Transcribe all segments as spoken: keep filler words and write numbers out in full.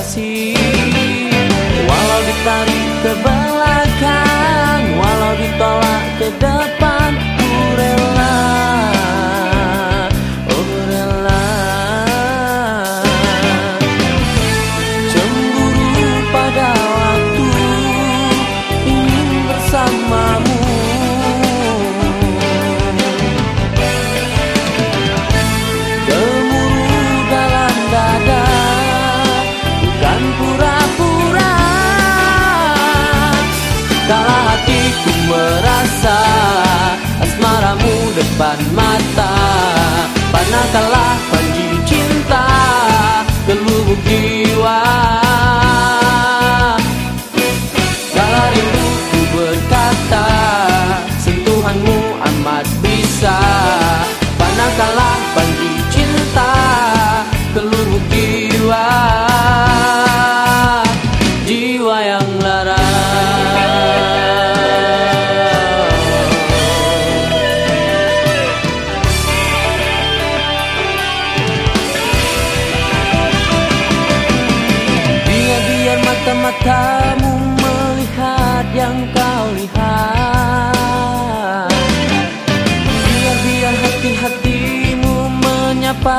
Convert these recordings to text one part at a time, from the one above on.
serasi. Walau ditarik ke belakang, walau ditolak ke depan, ku rela, oh rela. Cemburu pada waktu ingin bersamamu, gemuruh dalam dada bukan pura-pura. Kala hatiku merasa asmaramu depan mata, panahkanlah panji cinta ke lubuk jiwa. Kala rinduku berkata, sentuhanmu amat bisa, panahkanlah panji cinta ke lubuk jiwa. Jiwa yang lara, matamu melihat yang kau lihat, biar-biar hati-hatimu menyapa.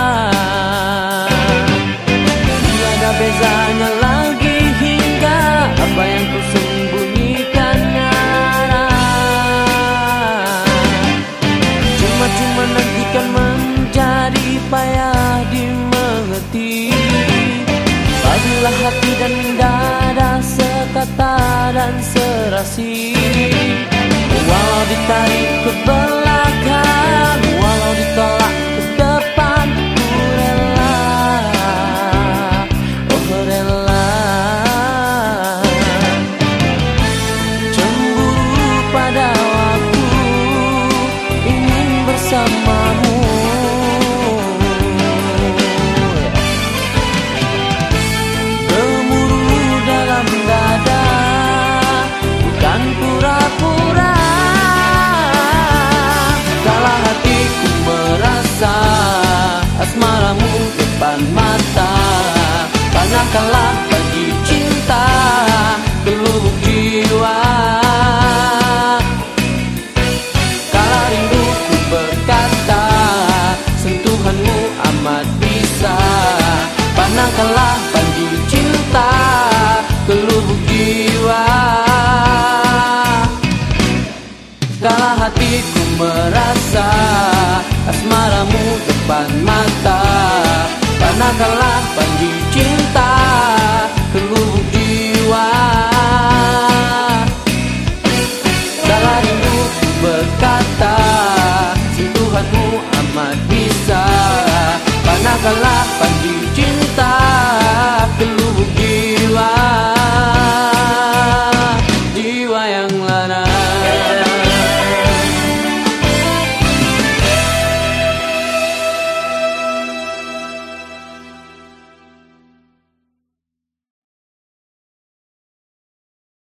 Tiada bezanya lagi hingga apa yang ku sembunyikan nyara. Cuma-cuma nantikan menjadi payah dimengerti. Padulah hati dan dada sekata dan serasi. Walau ditarik ke belakang, walau ditolak ke depan, ku rela, oh rela. Cemburu pada waktu ingin bersamamu, asmaramu depan mata, panahkanlah panji cinta ke lubuk jiwa. Kala rinduku berkata, sentuhanmu amat bisa, panahkanlah panji cinta ke lubuk jiwa. Kala hatiku merasa asmaramu depan mata, panahkanlah panji cinta ke lubuk jiwa. Kala rinduku berkata, sentuhanmu amat bisa, panahkanlah